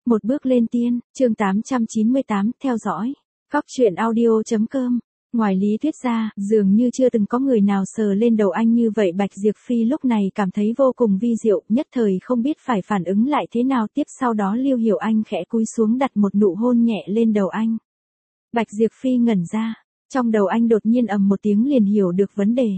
Một bước lên tiên, chương 898, theo dõi. Góc truyện audio.com. Ngoài lý thuyết ra, dường như chưa từng có người nào sờ lên đầu anh như vậy. Bạch Diệp Phi lúc này cảm thấy vô cùng vi diệu, nhất thời không biết phải phản ứng lại thế nào tiếp. Sau đó Lưu Hiểu Anh khẽ cúi xuống đặt một nụ hôn nhẹ lên đầu anh. Bạch Diệp Phi ngẩn ra, trong đầu anh đột nhiên ầm một tiếng liền hiểu được vấn đề.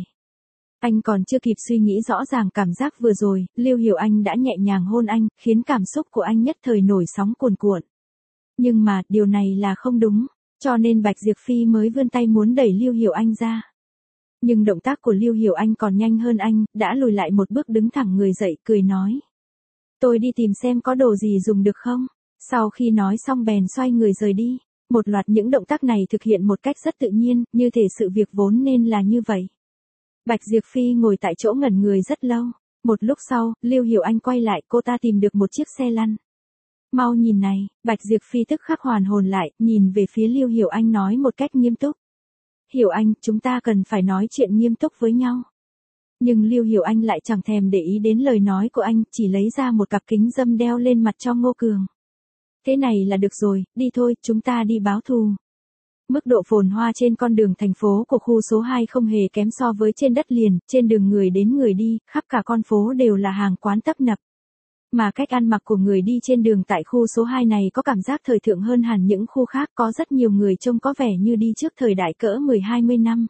Anh còn chưa kịp suy nghĩ rõ ràng cảm giác vừa rồi, Lưu Hiểu Anh đã nhẹ nhàng hôn anh, khiến cảm xúc của anh nhất thời nổi sóng cuồn cuộn. Nhưng mà, điều này là không đúng, cho nên Bạch Diệp Phi mới vươn tay muốn đẩy Lưu Hiểu Anh ra. Nhưng động tác của Lưu Hiểu Anh còn nhanh hơn anh, đã lùi lại một bước đứng thẳng người dậy, cười nói. Tôi đi tìm xem có đồ gì dùng được không? Sau khi nói xong bèn xoay người rời đi. Một loạt những động tác này thực hiện một cách rất tự nhiên, như thể sự việc vốn nên là như vậy. Bạch Diệp Phi ngồi tại chỗ ngẩn người rất lâu. Một lúc sau, Lưu Hiểu Anh quay lại, cô ta tìm được một chiếc xe lăn. Mau nhìn này, Bạch Diệp Phi tức khắc hoàn hồn lại, nhìn về phía Lưu Hiểu Anh nói một cách nghiêm túc. Hiểu Anh, chúng ta cần phải nói chuyện nghiêm túc với nhau. Nhưng Lưu Hiểu Anh lại chẳng thèm để ý đến lời nói của anh, chỉ lấy ra một cặp kính râm đeo lên mặt cho Ngô Cường. Thế này là được rồi, đi thôi, chúng ta đi báo thù. Mức độ phồn hoa trên con đường thành phố của khu số 2 không hề kém so với trên đất liền, trên đường người đến người đi, khắp cả con phố đều là hàng quán tấp nập. Mà cách ăn mặc của người đi trên đường tại khu số 2 này có cảm giác thời thượng hơn hẳn những khu khác, có rất nhiều người trông có vẻ như đi trước thời đại cỡ 10-20 năm.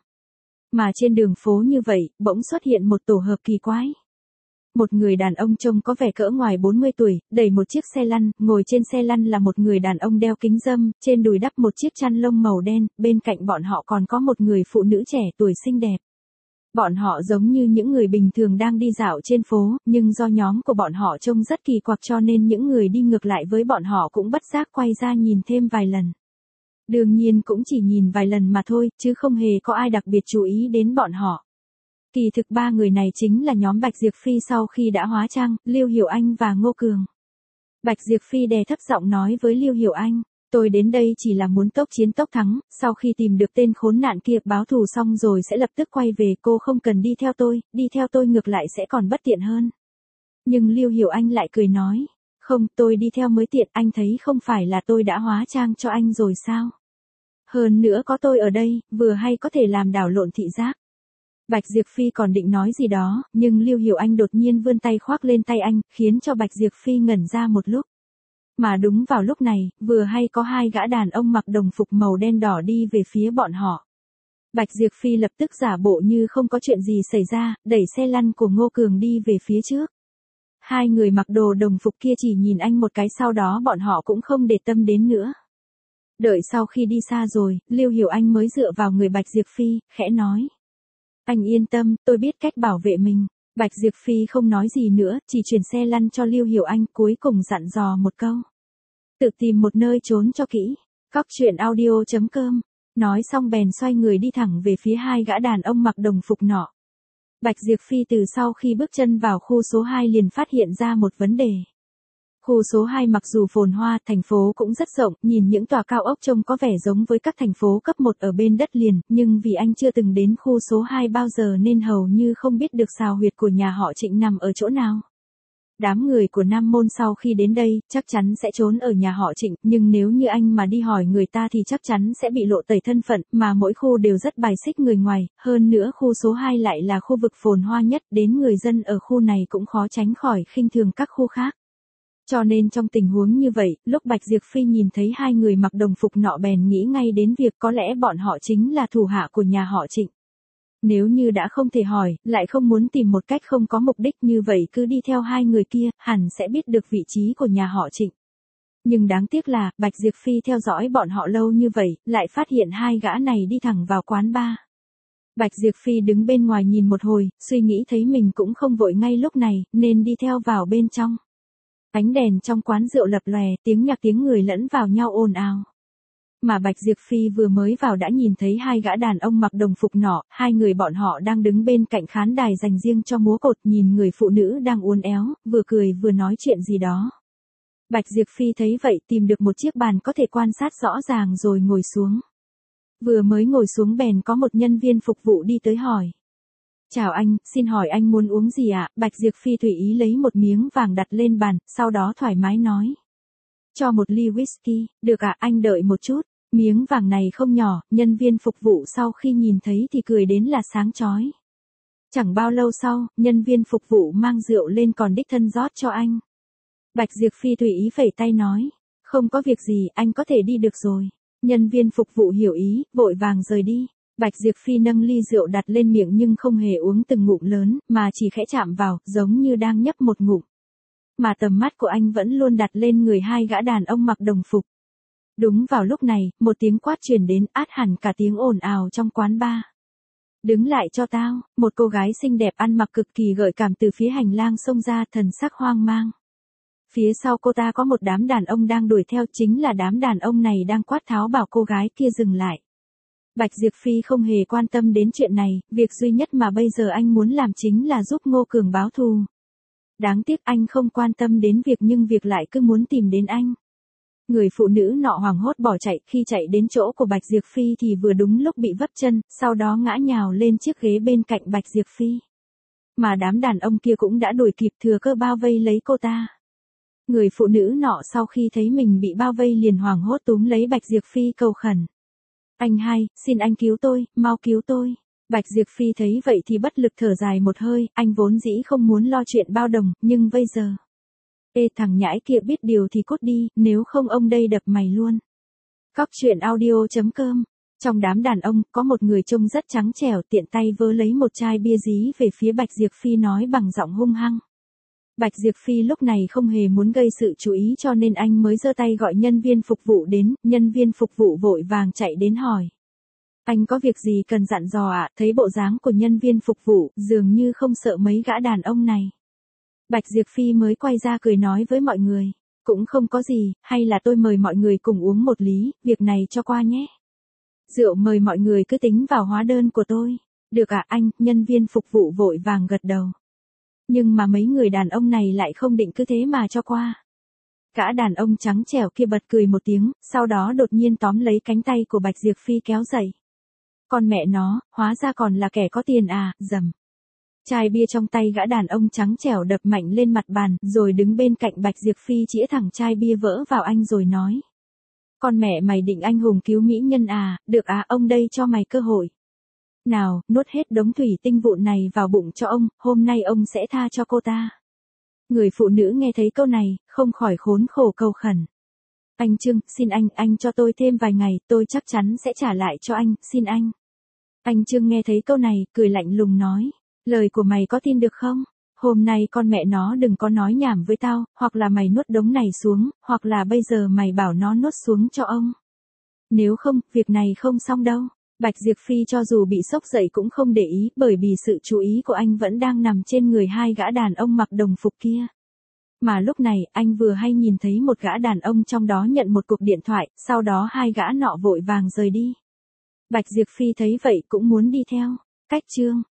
Mà trên đường phố như vậy, bỗng xuất hiện một tổ hợp kỳ quái. Một người đàn ông trông có vẻ cỡ ngoài 40 tuổi, đẩy một chiếc xe lăn, ngồi trên xe lăn là một người đàn ông đeo kính râm, trên đùi đắp một chiếc chăn lông màu đen, bên cạnh bọn họ còn có một người phụ nữ trẻ tuổi xinh đẹp. Bọn họ giống như những người bình thường đang đi dạo trên phố, nhưng do nhóm của bọn họ trông rất kỳ quặc cho nên những người đi ngược lại với bọn họ cũng bất giác quay ra nhìn thêm vài lần. Đương nhiên cũng chỉ nhìn vài lần mà thôi, chứ không hề có ai đặc biệt chú ý đến bọn họ. Kỳ thực ba người này chính là nhóm Bạch Diệp Phi sau khi đã hóa trang, Lưu Hiểu Anh và Ngô Cường. Bạch Diệp Phi đè thấp giọng nói với Lưu Hiểu Anh, tôi đến đây chỉ là muốn tốc chiến tốc thắng, sau khi tìm được tên khốn nạn kia báo thù xong rồi sẽ lập tức quay về, cô không cần đi theo tôi ngược lại sẽ còn bất tiện hơn. Nhưng Lưu Hiểu Anh lại cười nói, không, tôi đi theo mới tiện, anh thấy không phải là tôi đã hóa trang cho anh rồi sao? Hơn nữa có tôi ở đây, vừa hay có thể làm đảo lộn thị giác. Bạch Diệp Phi còn định nói gì đó, nhưng Lưu Hiểu Anh đột nhiên vươn tay khoác lên tay anh, khiến cho Bạch Diệp Phi ngẩn ra một lúc. Mà đúng vào lúc này, vừa hay có hai gã đàn ông mặc đồng phục màu đen đỏ đi về phía bọn họ. Bạch Diệp Phi lập tức giả bộ như không có chuyện gì xảy ra, đẩy xe lăn của Ngô Cường đi về phía trước. Hai người mặc đồ đồng phục kia chỉ nhìn anh một cái, sau đó bọn họ cũng không để tâm đến nữa. Đợi sau khi đi xa rồi, Lưu Hiểu Anh mới dựa vào người Bạch Diệp Phi, khẽ nói. Anh yên tâm, tôi biết cách bảo vệ mình. Bạch Diệp Phi không nói gì nữa, chỉ chuyển xe lăn cho Lưu Hiểu Anh, cuối cùng dặn dò một câu. Tự tìm một nơi trốn cho kỹ. Góc truyện audio.com. Nói xong bèn xoay người đi thẳng về phía hai gã đàn ông mặc đồng phục nọ. Bạch Diệp Phi từ sau khi bước chân vào khu số 2 liền phát hiện ra một vấn đề. Khu số 2 mặc dù phồn hoa, thành phố cũng rất rộng, nhìn những tòa cao ốc trông có vẻ giống với các thành phố cấp 1 ở bên đất liền, nhưng vì anh chưa từng đến khu số 2 bao giờ nên hầu như không biết được xào huyệt của nhà họ Trịnh nằm ở chỗ nào. Đám người của Nam Môn sau khi đến đây, chắc chắn sẽ trốn ở nhà họ Trịnh, nhưng nếu như anh mà đi hỏi người ta thì chắc chắn sẽ bị lộ tẩy thân phận, mà mỗi khu đều rất bài xích người ngoài, hơn nữa khu số 2 lại là khu vực phồn hoa nhất, đến người dân ở khu này cũng khó tránh khỏi khinh thường các khu khác. Cho nên trong tình huống như vậy, lúc Bạch Diệp Phi nhìn thấy hai người mặc đồng phục nọ bèn nghĩ ngay đến việc có lẽ bọn họ chính là thủ hạ của nhà họ Trịnh. Nếu như đã không thể hỏi, lại không muốn tìm một cách không có mục đích như vậy cứ đi theo hai người kia, hẳn sẽ biết được vị trí của nhà họ Trịnh. Nhưng đáng tiếc là, Bạch Diệp Phi theo dõi bọn họ lâu như vậy, lại phát hiện hai gã này đi thẳng vào quán bar. Bạch Diệp Phi đứng bên ngoài nhìn một hồi, suy nghĩ thấy mình cũng không vội ngay lúc này, nên đi theo vào bên trong. Ánh đèn trong quán rượu lập lòe, tiếng nhạc tiếng người lẫn vào nhau ồn ào. Mà Bạch Diệp Phi vừa mới vào đã nhìn thấy hai gã đàn ông mặc đồng phục nọ, hai người bọn họ đang đứng bên cạnh khán đài dành riêng cho múa cột, nhìn người phụ nữ đang uốn éo, vừa cười vừa nói chuyện gì đó. Bạch Diệp Phi thấy vậy tìm được một chiếc bàn có thể quan sát rõ ràng rồi ngồi xuống. Vừa mới ngồi xuống bèn có một nhân viên phục vụ đi tới hỏi. Chào anh, xin hỏi anh muốn uống gì ạ? Bạch Diệp Phi tùy ý lấy một miếng vàng đặt lên bàn, sau đó thoải mái nói. Cho một ly whisky, được ạ, anh đợi một chút. Miếng vàng này không nhỏ, nhân viên phục vụ sau khi nhìn thấy thì cười đến là sáng chói. Chẳng bao lâu sau, nhân viên phục vụ mang rượu lên còn đích thân rót cho anh. Bạch Diệp Phi tùy ý phẩy tay nói, không có việc gì, anh có thể đi được rồi. Nhân viên phục vụ hiểu ý, vội vàng rời đi. Bạch Diệp Phi nâng ly rượu đặt lên miệng nhưng không hề uống từng ngụm lớn, mà chỉ khẽ chạm vào, giống như đang nhấp một ngụm. Mà tầm mắt của anh vẫn luôn đặt lên người hai gã đàn ông mặc đồng phục. Đúng vào lúc này, một tiếng quát truyền đến, át hẳn cả tiếng ồn ào trong quán bar. Đứng lại cho tao, một cô gái xinh đẹp ăn mặc cực kỳ gợi cảm từ phía hành lang xông ra, thần sắc hoang mang. Phía sau cô ta có một đám đàn ông đang đuổi theo, chính là đám đàn ông này đang quát tháo bảo cô gái kia dừng lại. Bạch Diệp Phi không hề quan tâm đến chuyện này, việc duy nhất mà bây giờ anh muốn làm chính là giúp Ngô Cường báo thù. Đáng tiếc anh không quan tâm đến việc nhưng việc lại cứ muốn tìm đến anh. Người phụ nữ nọ hoảng hốt bỏ chạy, khi chạy đến chỗ của Bạch Diệp Phi thì vừa đúng lúc bị vấp chân, sau đó ngã nhào lên chiếc ghế bên cạnh Bạch Diệp Phi. Mà đám đàn ông kia cũng đã đuổi kịp, thừa cơ bao vây lấy cô ta. Người phụ nữ nọ sau khi thấy mình bị bao vây liền hoảng hốt túm lấy Bạch Diệp Phi cầu khẩn. Anh hai, xin anh cứu tôi, mau cứu tôi. Bạch Diệp Phi thấy vậy thì bất lực thở dài một hơi, anh vốn dĩ không muốn lo chuyện bao đồng, nhưng bây giờ. Ê thằng nhãi kia biết điều thì cút đi, nếu không ông đây đập mày luôn. Cóc truyện audio.com. Trong đám đàn ông, có một người trông rất trắng trẻo, tiện tay vơ lấy một chai bia dí về phía Bạch Diệp Phi nói bằng giọng hung hăng. Bạch Diệp Phi lúc này không hề muốn gây sự chú ý cho nên anh mới giơ tay gọi nhân viên phục vụ đến, nhân viên phục vụ vội vàng chạy đến hỏi. Anh có việc gì cần dặn dò ạ? Thấy bộ dáng của nhân viên phục vụ, dường như không sợ mấy gã đàn ông này. Bạch Diệp Phi mới quay ra cười nói với mọi người. Cũng không có gì, hay là tôi mời mọi người cùng uống một ly, việc này cho qua nhé. Rượu mời mọi người cứ tính vào hóa đơn của tôi. Được ạ anh, nhân viên phục vụ vội vàng gật đầu. Nhưng mà mấy người đàn ông này lại không định cứ thế mà cho qua. Gã đàn ông trắng trẻo kia bật cười một tiếng, sau đó đột nhiên tóm lấy cánh tay của Bạch Diệp Phi kéo dậy. Con mẹ nó, hóa ra còn là kẻ có tiền à, dầm. Chai bia trong tay gã đàn ông trắng trẻo đập mạnh lên mặt bàn, rồi đứng bên cạnh Bạch Diệp Phi chĩa thẳng chai bia vỡ vào anh rồi nói. Con mẹ mày định anh hùng cứu mỹ nhân à, được à, ông đây cho mày cơ hội. Nào, nuốt hết đống thủy tinh vụn này vào bụng cho ông, hôm nay ông sẽ tha cho cô ta. Người phụ nữ nghe thấy câu này, không khỏi khốn khổ cầu khẩn. Anh Trương, xin anh cho tôi thêm vài ngày, tôi chắc chắn sẽ trả lại cho anh, xin anh. Anh Trương nghe thấy câu này, cười lạnh lùng nói. Lời của mày có tin được không? Hôm nay con mẹ nó đừng có nói nhảm với tao, hoặc là mày nuốt đống này xuống, hoặc là bây giờ mày bảo nó nuốt xuống cho ông. Nếu không, việc này không xong đâu. Bạch Diệp Phi cho dù bị sốc dậy cũng không để ý, bởi vì sự chú ý của anh vẫn đang nằm trên người hai gã đàn ông mặc đồng phục kia. Mà lúc này, anh vừa hay nhìn thấy một gã đàn ông trong đó nhận một cuộc điện thoại, sau đó hai gã nọ vội vàng rời đi. Bạch Diệp Phi thấy vậy cũng muốn đi theo. Cách chương